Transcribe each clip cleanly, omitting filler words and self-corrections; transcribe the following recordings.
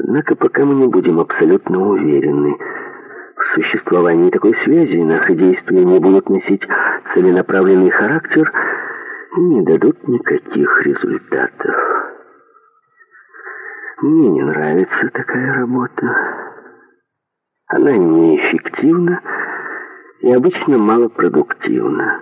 Однако пока мы не будем абсолютно уверены в существовании такой связи, наши действия не будут носить целенаправленный характер и не дадут никаких результатов. Мне не нравится такая работа. Она неэффективна и обычно малопродуктивна.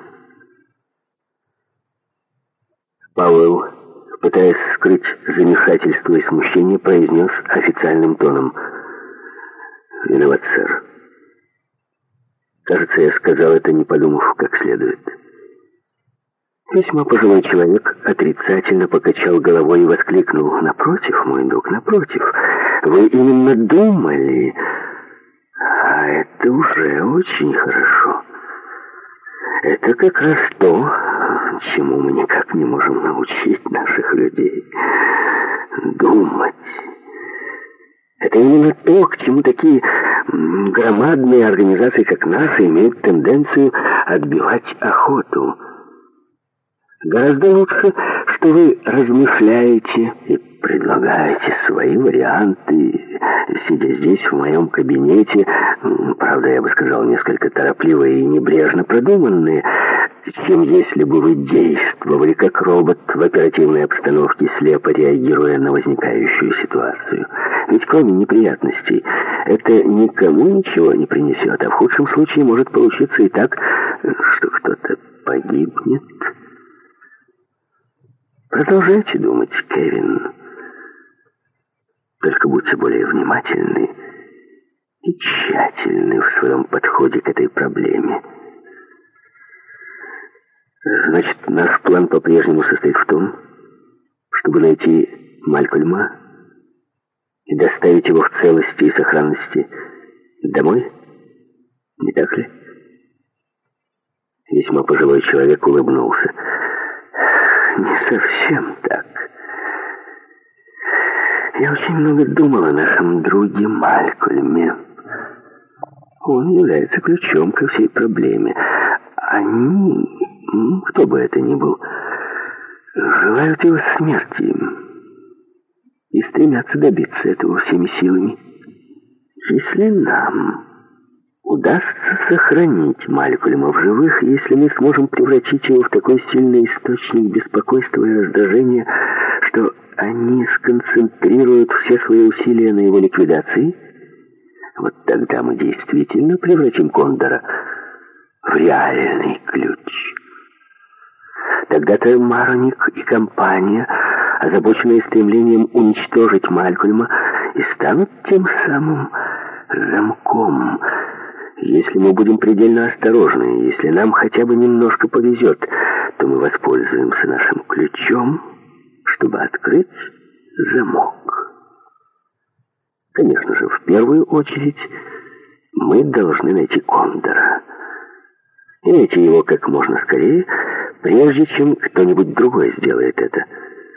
Пауэлл, пытаясь скрыть замешательство и смущение, произнес официальным тоном: «Виноват, сэр. Кажется, я сказал это, не подумав как следует». Весьма пожилой человек отрицательно покачал головой и воскликнул: «Напротив, мой друг, напротив, вы именно думали, а это уже очень хорошо. Это как раз то, чему мы никак не можем научить наших людей. Думать. Это именно то, к чему такие громадные организации, как наша, имеют тенденцию отбивать охоту. Гораздо лучше, что вы размышляете и предлагаете свои варианты, сидя здесь, в моем кабинете, правда, я бы сказал, несколько торопливо и небрежно продуманные, чем если бы вы действовали как робот в оперативной обстановке, слепо реагируя на возникающую ситуацию. Ведь кроме неприятностей, это никому ничего не принесет, а в худшем случае может получиться и так, что кто-то погибнет. Продолжайте думать, Кевин. Только будьте более внимательны и тщательны в своем подходе к этой проблеме. Значит, наш план по-прежнему состоит в том, чтобы найти Малькольма и доставить его в целости и сохранности домой? Не так ли? Весьма пожилой человек улыбнулся. Не совсем так. Я очень много думал о нашем друге Малькольме. Он является ключом ко всей проблеме. Они, кто бы это ни был, желают его смерти и стремятся добиться этого всеми силами. Если нам удастся сохранить Малькольма в живых, если мы сможем превратить его в такой сильный источник беспокойства и раздражения, что они сконцентрируют все свои усилия на его ликвидации, вот тогда мы действительно превратим Кондора в реальный ключ. Тогда-то Мароник и компания, озабоченные стремлением уничтожить Малькольма, и станут тем самым замком. Если мы будем предельно осторожны, если нам хотя бы немножко повезет, то мы воспользуемся нашим ключом, чтобы открыть замок. Конечно же, в первую очередь мы должны найти Кондора. И найти его как можно скорее, прежде чем кто-нибудь другой сделает это.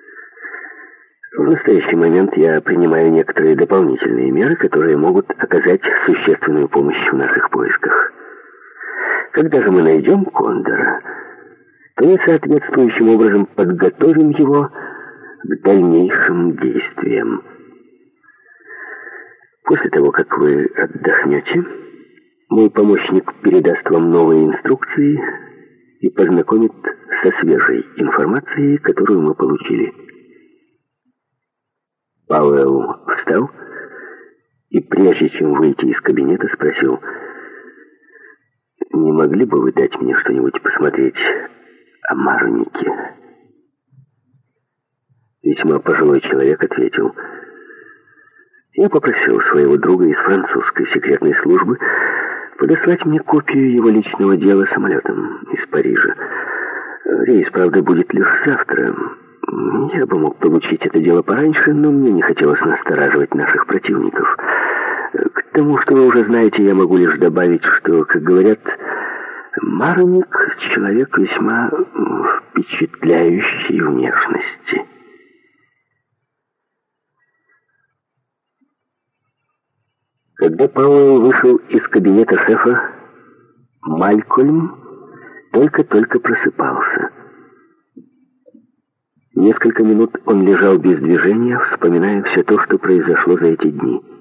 В настоящий момент я принимаю некоторые дополнительные меры, которые могут оказать существенную помощь в наших поисках. Когда же мы найдем Кондора, то мы соответствующим образом подготовим его к дальнейшим действиям. После того, как вы отдохнете, мой помощник передаст вам новые инструкции и познакомит со свежей информацией, которую мы получили. Пауэлл встал и, прежде чем выйти из кабинета, спросил: «Не могли бы вы дать мне что-нибудь посмотреть о Маронике?» Весьма пожилой человек ответил: «Я попросил своего друга из французской секретной службы подослать мне копию его личного дела самолетом из Парижа. Рейс, правда, будет лишь завтра. Я бы мог получить это дело пораньше, но мне не хотелось настораживать наших противников. К тому, что вы уже знаете, я могу лишь добавить, что, как говорят, Мароник — человек весьма впечатляющей внешности». Когда Пауэлл вышел из кабинета шефа, Малькольм только-только просыпался. Несколько минут он лежал без движения, вспоминая все то, что произошло за эти дни.